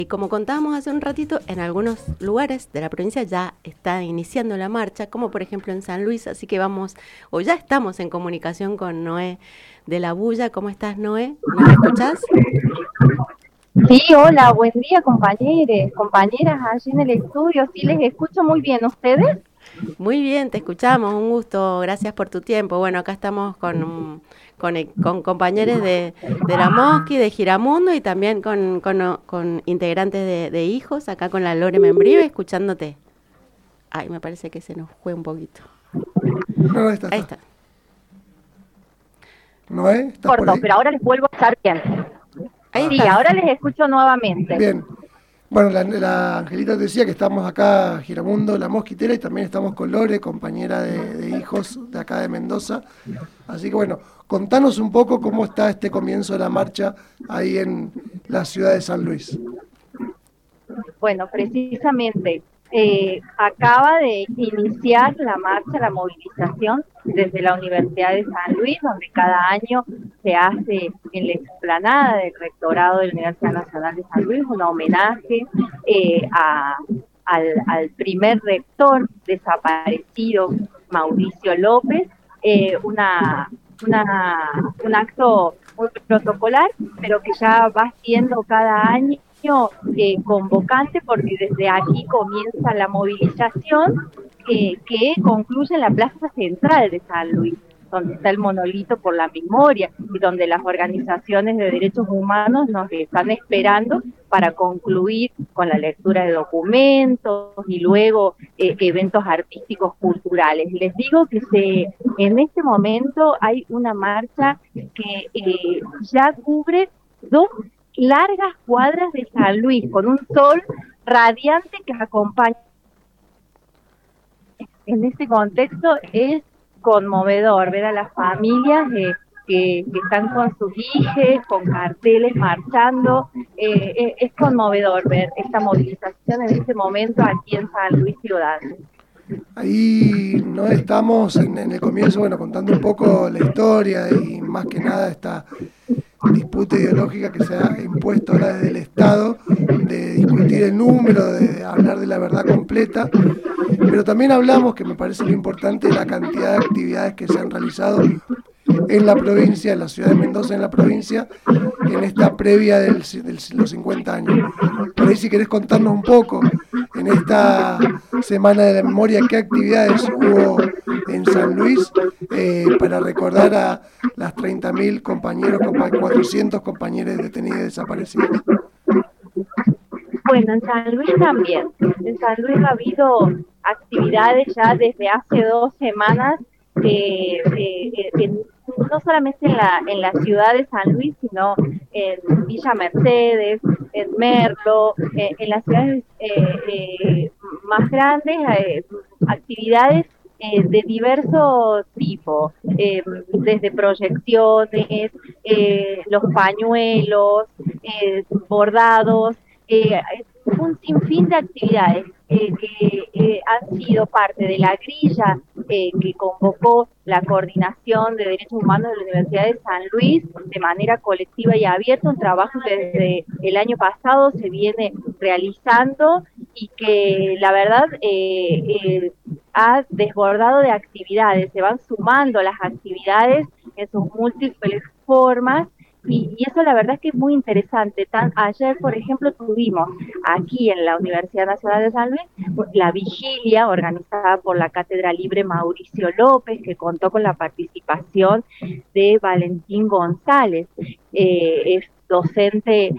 Y como contábamos hace un ratito, en algunos lugares de la provincia ya está iniciando la marcha, como por ejemplo en San Luis, así que vamos, o ya estamos en comunicación con Noé de la Bulla. ¿Cómo estás, Noé? ¿Nos escuchás? Sí, hola, buen día compañeros, compañeras allí en el estudio. Sí, les escucho muy bien. ¿Ustedes? Muy bien, te escuchamos, un gusto, gracias por tu tiempo. Bueno, acá estamos con compañeros de la Mosqui, de Giramundo y también con integrantes de Hijos, acá con la Lore Membrive, escuchándote. Ay, me parece que se nos fue un poquito. No, está, Ahí está. está. Noé, ¿estás por Corto, ahí? pero ahora les vuelvo a estar bien. Ahí Ah, Sí, estás. ahora les escucho nuevamente. bien. Bueno, la Angelita te decía que estamos acá, Giramundo, la Mosquitera, y también estamos con Lore, compañera de Hijos de acá de Mendoza. Así que bueno, contanos un poco cómo está este comienzo de la marcha ahí en la ciudad de San Luis. Bueno, precisamente acaba de iniciar la marcha, la movilización desde la Universidad de San Luis, donde cada año se hace en la explanada del rectorado de la Universidad Nacional de San Luis un homenaje al primer rector desaparecido, Mauricio López, un acto muy protocolar, pero que ya va siendo cada año convocante, porque desde aquí comienza la movilización que concluye en la plaza central de San Luis, donde está el monolito por la memoria y donde las organizaciones de derechos humanos nos están esperando para concluir con la lectura de documentos y luego eventos artísticos culturales. Les digo que en este momento hay una marcha que ya cubre 2 largas cuadras de San Luis, con un sol radiante que acompaña. En este contexto es conmovedor ver a las familias que están con sus hijos, con carteles marchando. Es conmovedor ver esta movilización en este momento aquí en San Luis Ciudad. Ahí no estamos en el comienzo, bueno, contando un poco la historia y más que nada esta disputa ideológica que se ha impuesto ahora desde el Estado, de discutir el número, de hablar de la verdad completa, pero también hablamos, que me parece lo importante, de la cantidad de actividades que se han realizado en la provincia, en la ciudad de Mendoza, en la provincia, en esta previa de los 50 años. Por ahí si querés contarnos un poco, en esta Semana de la Memoria, qué actividades hubo en San Luis para recordar a las 30.000 compañeros, 400 compañeros detenidos y desaparecidos. Bueno, en San Luis también. En San Luis ha habido actividades ya desde hace 2 semanas, no solamente en la ciudad de San Luis, sino en Villa Mercedes, en Merlo, en las ciudades más grandes, actividades de diverso tipo, desde proyecciones, los pañuelos, bordados, un sinfín de actividades que han sido parte de la grilla que convocó la Coordinación de Derechos Humanos de la Universidad de San Luis de manera colectiva y abierta, un trabajo que desde el año pasado se viene realizando y que la verdad ha desbordado de actividades, se van sumando las actividades en sus múltiples formas. Y eso la verdad es que es muy interesante. Ayer, por ejemplo, tuvimos aquí en la Universidad Nacional de San Luis la vigilia organizada por la Cátedra Libre Mauricio López, que contó con la participación de Valentín González, es docente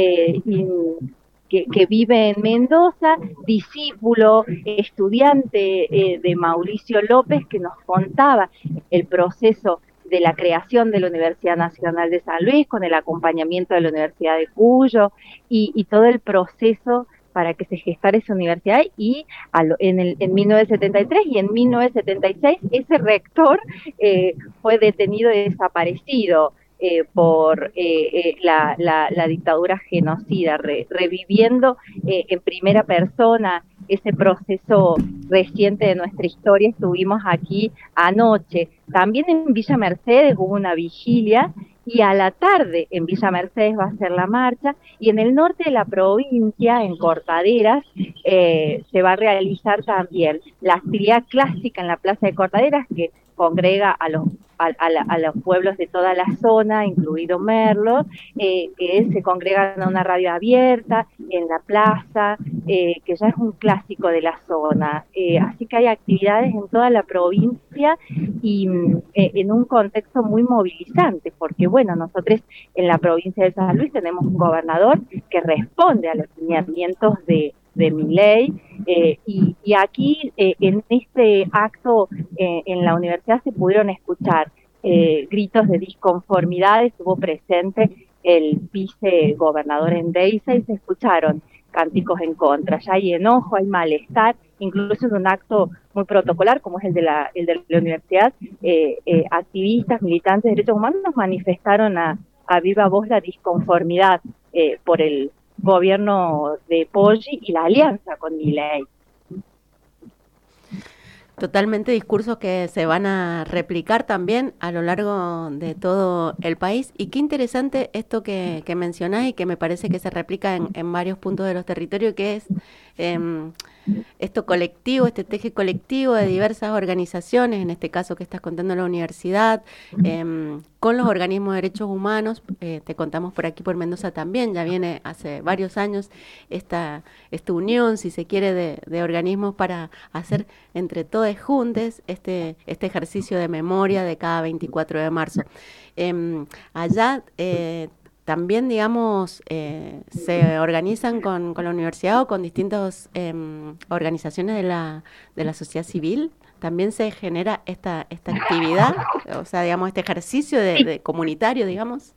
que vive en Mendoza, discípulo, estudiante de Mauricio López, que nos contaba el proceso de la creación de la Universidad Nacional de San Luis, con el acompañamiento de la Universidad de Cuyo y todo el proceso para que se gestara esa universidad, y en 1973 y en 1976 ese rector fue detenido y desaparecido por la dictadura genocida, reviviendo en primera persona ese proceso reciente de nuestra historia. Estuvimos aquí anoche. También en Villa Mercedes hubo una vigilia y a la tarde en Villa Mercedes va a ser la marcha, y en el norte de la provincia, en Cortaderas, se va a realizar también la actividad clásica en la Plaza de Cortaderas, que congrega a los pueblos de toda la zona, incluido Merlo, que se congregan a una radio abierta en la plaza, que ya es un clásico de la zona. Así que hay actividades en toda la provincia y en un contexto muy movilizante, porque bueno, nosotros en la provincia de San Luis tenemos un gobernador que responde a los lineamientos de Milei, y aquí en este acto en la universidad se pudieron escuchar gritos de disconformidad, estuvo presente el vicegobernador Endeiza y se escucharon cánticos en contra, ya hay enojo, hay malestar, incluso en un acto muy protocolar como es el de la universidad, activistas, militantes de derechos humanos manifestaron a viva voz la disconformidad por el gobierno de Poggi y la alianza con Milei. Totalmente discursos que se van a replicar también a lo largo de todo el país. Y qué interesante esto que mencionás y que me parece que se replica en varios puntos de los territorios, que es esto colectivo, este teje colectivo de diversas organizaciones, en este caso que estás contando la universidad, con los organismos de derechos humanos. Te contamos por aquí, por Mendoza también, ya viene hace varios años esta unión, si se quiere, de organismos para hacer entre todos juntos este ejercicio de memoria de cada 24 de marzo. Allá también, digamos, se organizan con la universidad o con distintas organizaciones de la sociedad civil. También se genera esta actividad, o sea, digamos, este ejercicio de comunitario, digamos.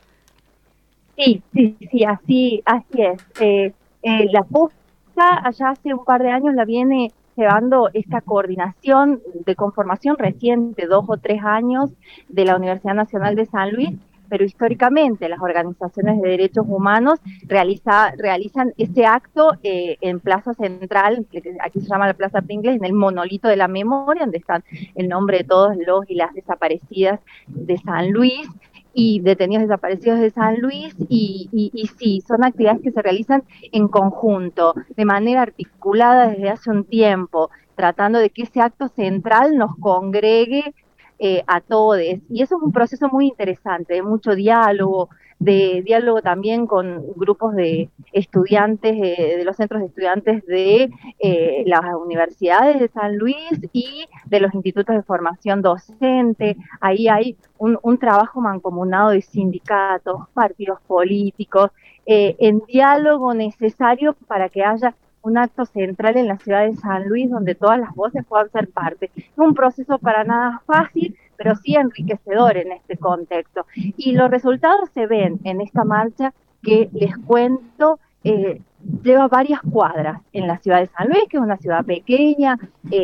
Sí, así es. La posta allá hace un par de años la viene llevando esta coordinación de conformación reciente, 2 o 3 años, de la Universidad Nacional de San Luis, pero históricamente las organizaciones de derechos humanos realizan ese acto en Plaza Central, aquí se llama la Plaza Pringles, en el monolito de la memoria, donde están el nombre de todos los y las desaparecidas de San Luis, y detenidos desaparecidos de San Luis, y sí, son actividades que se realizan en conjunto, de manera articulada desde hace un tiempo, tratando de que ese acto central nos congregue a todos, y eso es un proceso muy interesante, de mucho diálogo, también con grupos de estudiantes, de los centros de estudiantes de las universidades de San Luis y de los institutos de formación docente. Ahí hay un trabajo mancomunado de sindicatos, partidos políticos, en diálogo necesario para que haya un acto central en la ciudad de San Luis donde todas las voces puedan ser parte. Es un proceso para nada fácil, pero sí enriquecedor en este contexto. Y los resultados se ven en esta marcha que, les cuento, lleva varias cuadras en la ciudad de San Luis, que es una ciudad pequeña,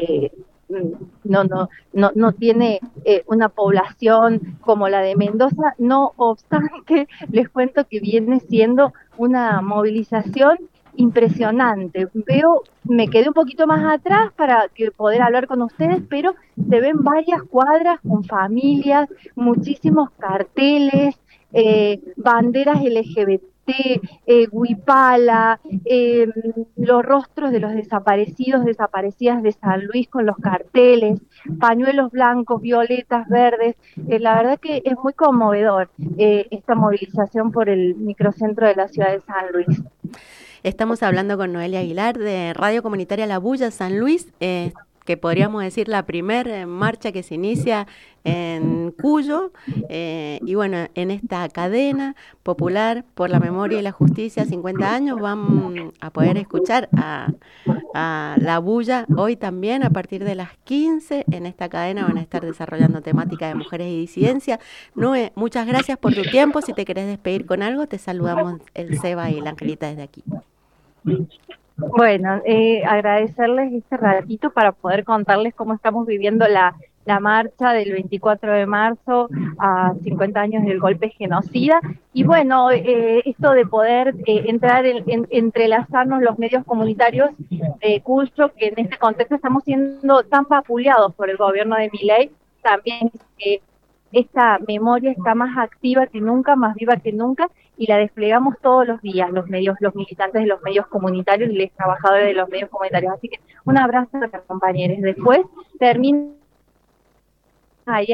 no tiene una población como la de Mendoza, no obstante, les cuento que viene siendo una movilización impresionante. Me quedé un poquito más atrás para poder hablar con ustedes, pero se ven varias cuadras con familias, muchísimos carteles, banderas LGBT, huipala, los rostros de los desaparecidos, desaparecidas de San Luis con los carteles, pañuelos blancos, violetas, verdes. La verdad que es muy conmovedor esta movilización por el microcentro de la ciudad de San Luis. Estamos hablando con Noelia Aguilar de Radio Comunitaria La Bulla San Luis, que podríamos decir la primer marcha que se inicia en Cuyo, y bueno, en esta cadena popular por la memoria y la justicia, 50 años, van a poder escuchar a La Bulla hoy también a partir de las 15. En esta cadena van a estar desarrollando temática de mujeres y disidencia. Noé, muchas gracias por tu tiempo. Si te querés despedir con algo, te saludamos el Seba y la Angelita desde aquí. Bueno, agradecerles este ratito para poder contarles cómo estamos viviendo la marcha del 24 de marzo a 50 años del golpe genocida. Y bueno, esto de poder entrar entrelazarnos los medios comunitarios de Cuyo, que en este contexto estamos siendo tan vapuleados por el gobierno de Milei, también esta memoria está más activa que nunca, más viva que nunca, y la desplegamos todos los días, los medios, los militantes de los medios comunitarios y los trabajadores de los medios comunitarios. Así que un abrazo a los compañeros. Después termina ahí.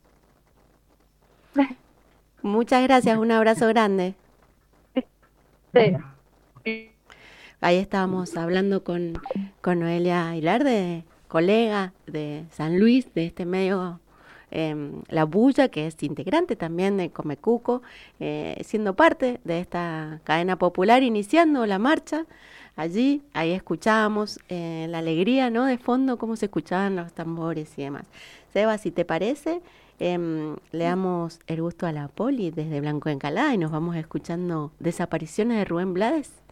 Muchas gracias, un abrazo grande. Ahí estábamos hablando con Noelia Aguilar, colega de San Luis, de este medio La Bulla, que es integrante también de Comecuco, siendo parte de esta cadena popular, iniciando la marcha. Allí, ahí escuchábamos la alegría, ¿no? De fondo, cómo se escuchaban los tambores y demás. Seba, si te parece, le damos el gusto a la Poli desde Blanco Encalada y nos vamos escuchando Desapariciones de Rubén Blades.